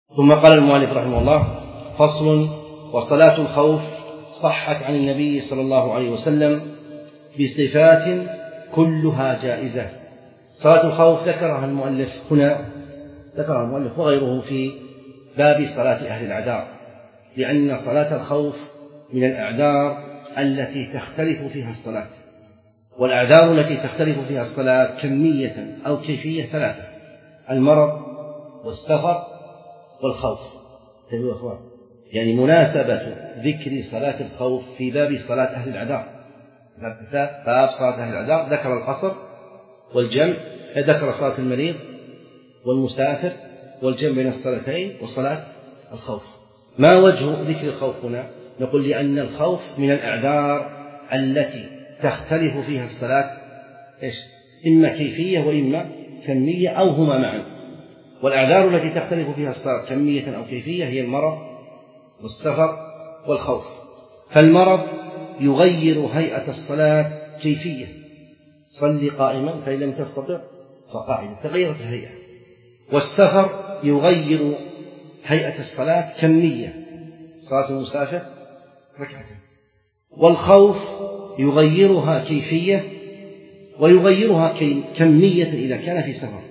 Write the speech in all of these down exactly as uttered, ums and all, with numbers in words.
ثم قال المؤلف رحمه الله: فصل: وصلاة الخوف صحت عن النبي صلى الله عليه وسلم بصفات كلها جائزة. صلاة الخوف ذكرها المؤلف هنا ذكرها المؤلف وغيره في باب صلاة أهل الأعذار، لأن صلاة الخوف من الأعذار التي تختلف فيها الصلاة، والأعذار التي تختلف فيها الصلاة كمية أو كيفية ثلاثة: المرض والسفر والخوف. تبقى أخوان، يعني مناسبة ذكر صلاة الخوف في باب صلاة أهل الأعذار، باب صلاة أهل الأعذار ذكر القصر والجمع، ذكر صلاة المريض والمسافر والجمع بين الصلاتين وصلاة الخوف. ما وجه ذكر الخوف هنا؟ نقول لأن الخوف من الأعذار التي تختلف فيها الصلاة إيش؟ إما كيفية وإما كمية أو هما معا. والأعذار التي تختلف فيها الصلاة كمية أو كيفية هي المرض والسفر والخوف. فالمرض يغير هيئة الصلاة كيفية: صلي قائما فإن لم تستطع فقاعدا، تغيرت الهيئة. والسفر يغير هيئة الصلاة كمية: صلاة المسافر ركعتين. والخوف يغيرها كيفية ويغيرها كمية إذا كان في سفر.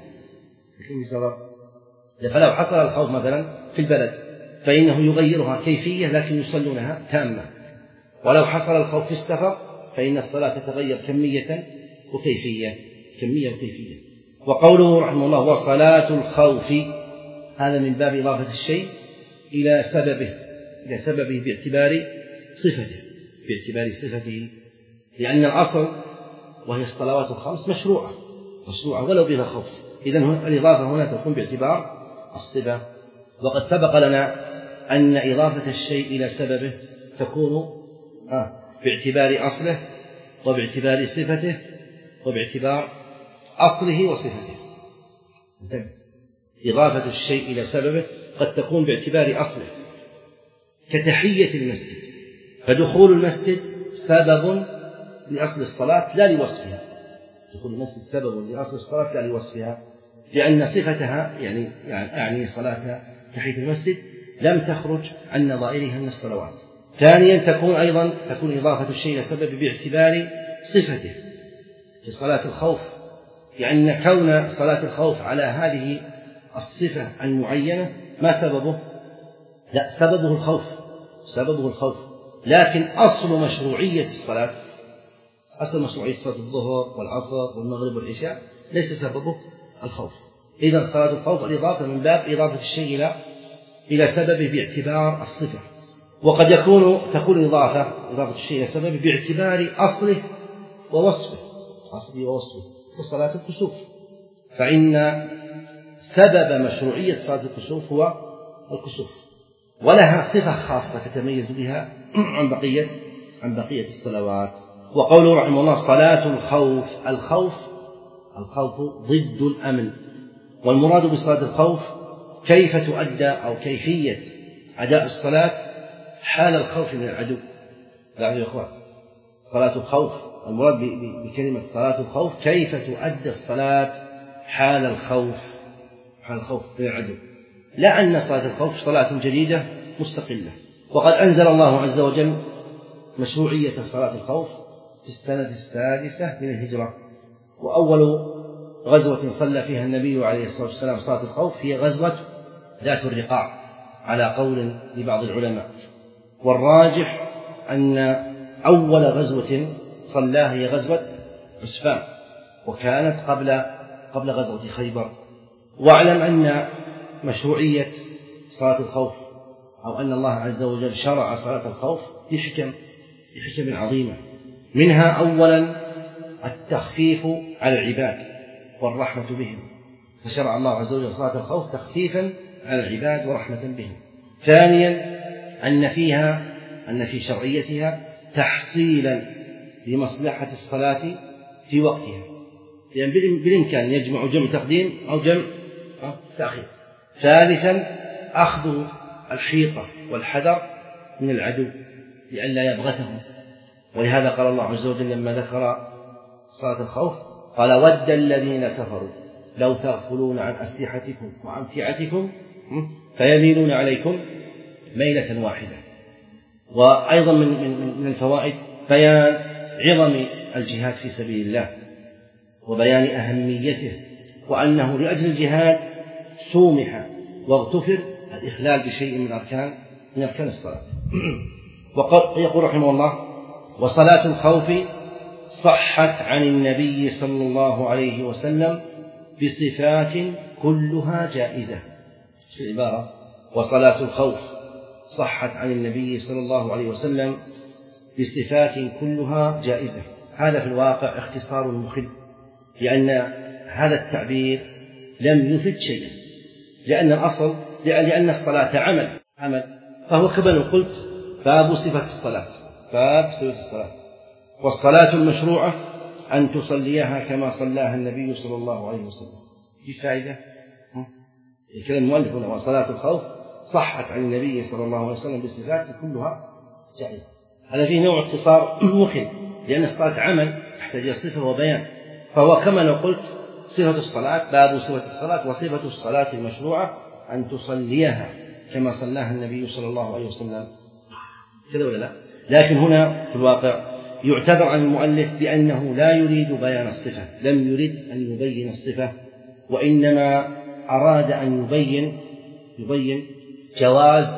فلو حصل الخوف مثلا في البلد فإنه يغيرها كيفية لكن يصلونها تامة، ولو حصل الخوف في السفر فإن الصلاة تتغير كمية وكيفية كمية وكيفية. وقوله رحمه الله: وصلاة الخوف، هذا من باب إضافة الشيء إلى سببه إلى سببه باعتبار صفته باعتبار صفته لأن الأصل وهي الصلوات الخمس مشروعة مشروعة ولو بها خوف. إذن الإضافة هنا تكون باعتبار الصفة. وقد سبق لنا أن إضافة الشيء إلى سببه تكون آه باعتبار أصله وباعتبار صفته وباعتبار أصله وصفته. إضافة الشيء إلى سببه قد تكون باعتبار أصله كتحية المسجد، فدخول المسجد سبب لأصل الصلاة لا لوصفها. دخول المسجد سبب لأصل الصلاة لا لوصفها، لأن صفتها يعني يعني صلاة تحية المسجد لم تخرج عن نظائرها من الصلوات. ثانيا تكون أيضا تكون إضافة الشيء إلى سبب باعتبار صفته في صلاة الخوف، لأن كون صلاة الخوف على هذه الصفة المعينة ما سببه؟ لا، سببه الخوف سببه الخوف لكن أصل مشروعية الصلاة أصل مشروعية صلاة الظهر والعصر والمغرب والعشاء ليس سببه الخوف. إذن صلاة الخوف الإضافة من باب إضافة الشيء إلى إلى سببه باعتبار الصفة. وقد يكون تكون إضافة إضافة الشيء إلى سببه باعتبار أصله ووصفه أصله ووصفه كصلاة الكسوف، فإن سبب مشروعية صلاة الكسوف هو الكسوف، ولها صفة خاصة تتميز بها عن بقية عن بقية الصلوات. وقوله رحمه الله: صلاة الخوف. الخوف الخوف ضد الأمن، والمراد بصلاة الخوف كيف تؤدى أو كيفية أداء الصلاة حال الخوف من العدو. لا يا إخوان، صلاة الخوف المراد بكلمة صلاة الخوف كيف تؤدى الصلاة حال الخوف حال الخوف من العدو، لا أن صلاة الخوف صلاة جديدة مستقلة. وقد أنزل الله عز وجل مشروعية صلاة الخوف في السنة السادسة من الهجرة، وأول غزوة صلى فيها النبي عليه الصلاة والسلام صلاة الخوف هي غزوة ذات الرقاع على قول لبعض العلماء، والراجح أن أول غزوة صلاها هي غزوة عسفان، وكانت قبل قبل غزوة خيبر. واعلم أن مشروعية صلاة الخوف أو أن الله عز وجل شرع صلاة الخوف بحكم بحكم عظيمة، منها أولا التخفيف على العباد والرحمة بهم، فشرع الله عز وجل صلاة الخوف تخفيفا على العباد ورحمة بهم. ثانيا أن فيها أن في شرعيتها تحصيلا لمصلحة الصلاة في وقتها، لأن بالإمكان يجمع جمع تقديم أو جمع تأخير. ثالثا أخذ الحيطة والحذر من العدو لئلا يبغتهم، ولهذا قال الله عز وجل لما ذكر صلاة الخوف قال: ود الذين كفروا لو تغفلون عن أسلحتكم وأمتعتكم فيميلون عليكم ميلة واحدة. وأيضا من, من, من الفوائد بيان عظم الجهاد في سبيل الله وبيان أهميته، وأنه لأجل الجهاد سومح واغتفر الإخلال بشيء من أركان من أركان الصلاة. ويقول رحمه الله: وصلاة الخوف صحت عن النبي صلى الله عليه وسلم بصفات كلها جائزة. في العبارة: وصلاة الخوف صحت عن النبي صلى الله عليه وسلم بصفات كلها جائزة. هذا في الواقع اختصار مخل، لأن هذا التعبير لم يفد شيئا، لأن الأصل لأن الصلاة عمل عمل فهو كما قلت باب صفة الصلاة باب صفة الصلاة والصلاة المشروعة أن تصليها كما صلاها النبي صلى الله عليه وسلم. في فائدة الكلام المؤلف هنا: وصلاة الخوف صحت عن النبي صلى الله عليه وسلم بصفات كلها جائزة. هذا فيه نوع اختصار مخل، لأن الصلاة عمل تحتاج إلى صفة وبيان، فهو كما لو قلت صفة الصلاة باب صفة الصلاة، وصفة الصلاة المشروعة أن تصليها كما صلاها النبي صلى الله عليه وسلم، كذا ولا لا؟ لكن هنا في الواقع يعتبر عن المؤلف بأنه لا يريد بيان الصفة، لم يريد أن يبين الصفة، وإنما أراد أن يبين يبين جواز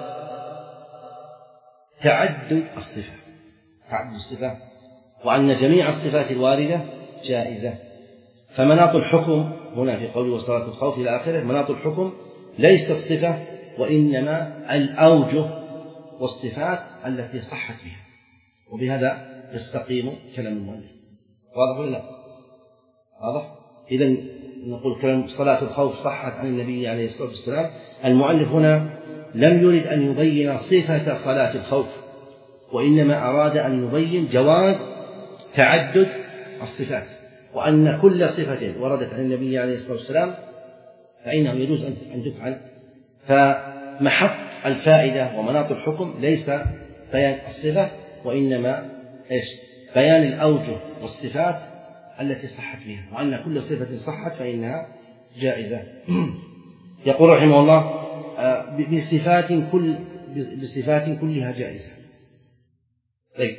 تعدد الصفة تعدد الصفة وأن جميع الصفات الواردة جائزة. فمناط الحكم هنا في قوله وصلاة الخوف إلى آخره، مناط الحكم ليس الصفة وإنما الأوجه والصفات التي صحت بها، وبهذا يستقيم كلام المؤلف. واضح ولا لا؟ واضح؟ إذن نقول كلام صلاة الخوف صحت عن النبي عليه الصلاة والسلام. المؤلف هنا لم يرد أن يبين صفة صلاة الخوف، وإنما أراد أن يبين جواز تعدد الصفات، وأن كل صفة وردت عن النبي عليه الصلاة والسلام فإنه يجوز أن تفعل. فمحط الفائدة ومناط الحكم ليس بيان الصفة، وإنما إيش؟ بيان الأوجه والصفات التي صحت بها، وأن كل صفة صحت فإنها جائزة. يقول رحمه الله: بصفات كل بصفات كلها جائزة. طيب،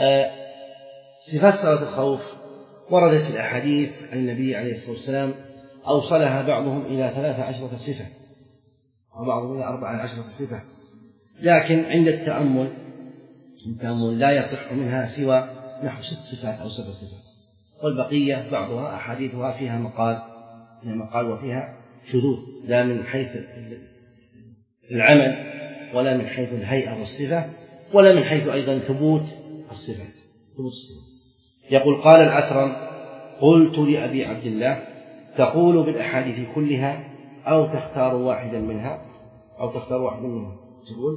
صفات صلاة الخوف وردت الأحاديث عن النبي عليه الصلاة والسلام، أوصلها بعضهم إلى ثلاثة عشرة صفة وبعضهم إلى أربعة عشرة صفة، لكن عند التأمل التأمل لا يصح منها سوى نحو ست صفات أو سبع صفات، والبقية بعضها أحاديثها فيها مقال فيها مقال وفيها شذوذ، لا من حيث العمل ولا من حيث الهيئة والصفة ولا من حيث أيضا ثبوت الصفات ثبوت الصفات. يقول: قال الأثرم: قلت لأبي عبد الله: تقول بالأحاديث كلها أو تختار واحدا منها أو تختار واحدا منها تقول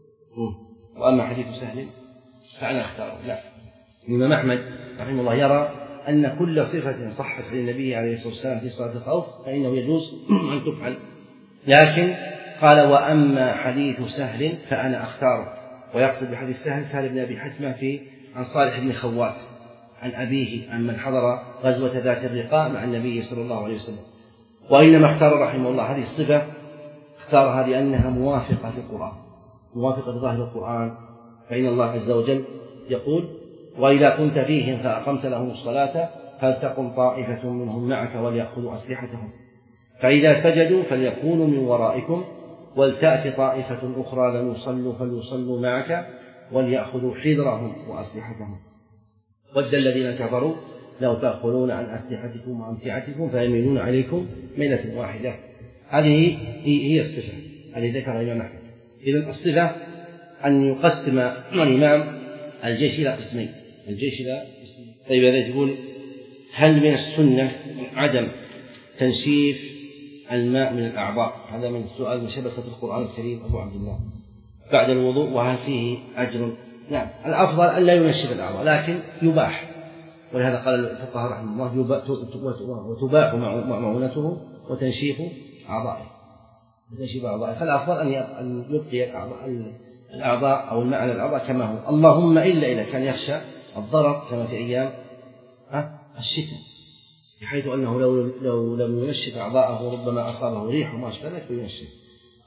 وأما حديث سهل فأنا أختاره. لا، الإمام أحمد رحمه الله يرى أن كل صفة صحت عن النبي عليه الصلاة والسلام في صلاة الخوف فإنه يجوز أن تفعل، لكن قال: وأما حديث سهل فأنا أختاره. ويقصد بحديث سهل سهل بن أبي حتمة في عن صالح بن خوات عن أبيه عن من حضر غزوة ذات الرقاع مع النبي صلى الله عليه وسلم. وإنما اختار رحمه الله هذه الصفة اختارها لأنها موافقة للقرآن، موافقة لظاهر القرآن، فإن الله عز وجل يقول: وإذا كنت فيهم فأقمت لهم الصلاة فلتقم طائفة منهم معك وليأخذوا أسلحتهم فإذا سجدوا فليكونوا من ورائكم ولتأتي طائفة أخرى لم يصلوا فليصلوا معك وليأخذوا حذرهم وأسلحتهم ود الذين كفروا لو تأخذون عن أسلحتكم وأمتعتكم فيميلون عليكم ميلة واحدة. هذه هي الصفة التي ذكرها الإمام أحمد. إذن الصفة أن يقسم الإمام الجيش إلى قسمين الجيش إلى قسمين. طيب، هذا يقول: هل من السنة عدم تنشيف الماء من الأعضاء؟ هذا من سؤال من شبكة القرآن الكريم أبو عبد الله بعد الوضوء، وهل فيه أجر؟ نعم، الأفضل أن لا ينشف الأعضاء، لكن يباح، ولهذا قال الفقهاء رحمه الله: وتباح معونته وتنشيف أعضائه وتنشيف أعضائه. فالأفضل أن يبقي الأعضاء أو الماء على الأعضاء كما هو، اللهم إلا إذا كان يخشى الضرر كما في أيام الشتاء، بحيث أنه لو, لو لم ينشف أعضاءه ربما أصابه ريح وما أشبه ذلك فينشف.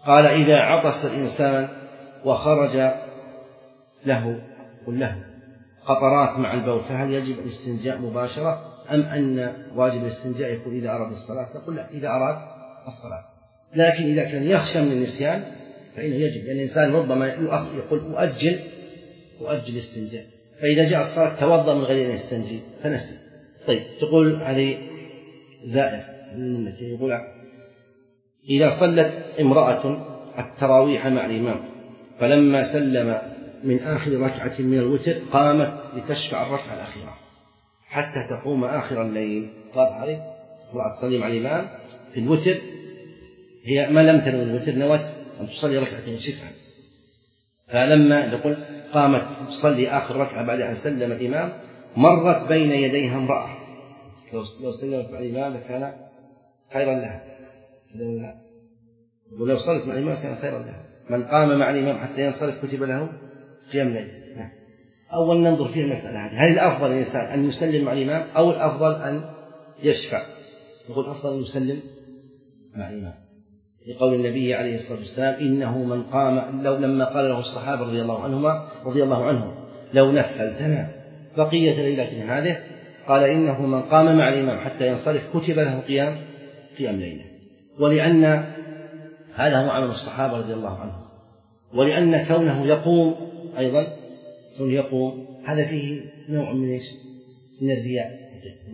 قال إذا عطس الإنسان وخرج له قل له قطرات مع البول فهل يجب الاستنجاء مباشرة أم أن واجب الاستنجاء يكون إذا أراد الصلاة؟ نقول لا، إذا أراد الصلاة. لكن إذا كان يخشى من النسيان فإنه يجب، لأن الإنسان ربما يقول أؤجل أؤجل الاستنجاء، فإذا جاء الصلاة توضأ من غير أن يستنجي فنسي. طيب تقول هذه زائر يقول إذا صلت امرأة التراويح مع الإمام فلما سلم من آخر ركعة من الوتر قامت لتشفع الركعة الأخيرة حتى تقوم آخر الليل، قال عليه امرأة تصلي مع الإمام في الوتر، هي ما لم تنوي الوتر، نوت أن تصلي ركعتين شفعا، فلما نقول قامت تصلي آخر ركعة بعد أن سلم الإمام مرت بين يديها امرأة، لو سلمت مع الإمام لكان خيرا لها، ولو صلت مع الإمام كان خيرا لها. من قام مع الإمام حتى ينصرف كتب له قيام الليل. أول ننظر في المسألة هذه، هل الأفضل للإنسان أن يسلم مع الإمام أو الأفضل أن يشفع؟ نقول الأفضل أن يسلم مع الإمام لقول النبي عليه الصلاة والسلام إنه من قام، لو لما قال له الصحابة رضي الله عنهما رضي الله عنهم لو نفلتنا بقية ليلة هذه، قال إنه من قام مع الإمام حتى ينصرف كتب له قيام قيام ليلة. ولأن هذا هو عمل الصحابة رضي الله عنهم، ولأن كونه يقوم أيضا كونه يقوم هذا فيه نوع من إيش؟ من الرياء.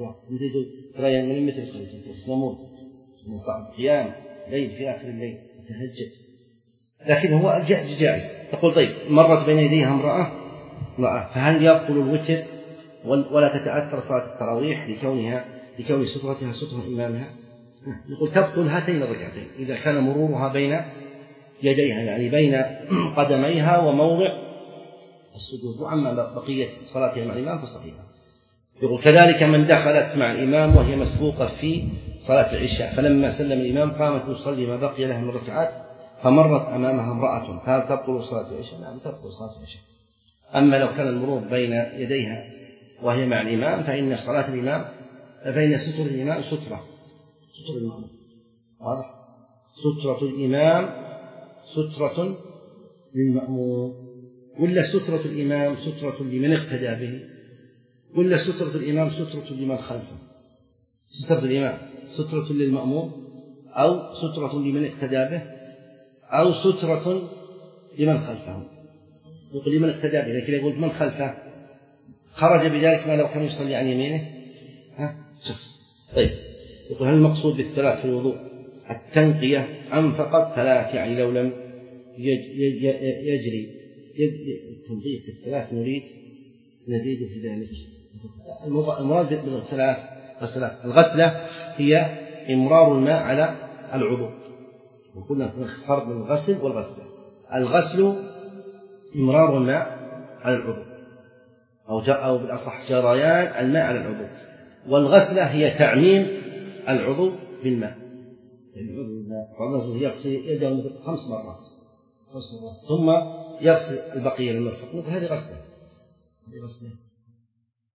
ترى من مثل نموت من صعب قيام ليل في آخر الليل يتهجد، لكن هو جائز. تقول طيب مرت بين يديها امرأة امرأة فهل يبطل الوتر ولا تتأثر صلاة التراويح لكونها لكون سترتها سترة إمامها؟ نقول تبطل هاتين الركعتين إذا كان مرورها بين يديها، يعني بين قدميها وموضع السجود، وأما بقية صلاتها مع الإمام فصحيحة. يقول كذلك من دخلت مع الإمام وهي مسبوقة في صلاة العشاء فلما سلم الإمام قامت تصلي ما بقي لها من ركعات فمرت أمامها امرأة فهل تبطل صلاة العشاء؟ نعم تبطل صلاة العشاء. أما لو كان المرور بين يديها وهي مع الإمام فإن صلاة الإمام فإن ستر الإمام سترة ستر الإمام واضح، سترة الإمام سترة للمأموم، ولا سترة الإمام سترة لمن اقتدى به، ولا سترة الإمام سترة لمن خلفه؟ سترة الإمام سترة للمأموم أو سترة لمن اقتدى به أو سترة لمن خلفه. يقول لمن اقتدى به، لكن يقول من خلفه خرج بذلك ما لو كان يصلي عن يمينه ها شخص. طيب يقول هل المقصود بالثلاث في الوضوء التنقية أم فقط ثلاث؟ يعني لو لم يجري التنظيف بالثلاث نريد نزيد في ذلك. المراد بالثلاث غسلات، الغسلة هي إمرار الماء على العضو، وقلنا فرق بين الغسل والغسلة. الغسل إمرار الماء على العضو أو أو بالأصح جريان الماء على العضو، والغسلة هي تعميم العضو بالماء. بعض الناس يغسل يده خمس مرات خمس مرات ثم يغسل البقية للمرفق، هذه غسلة هذه غسلة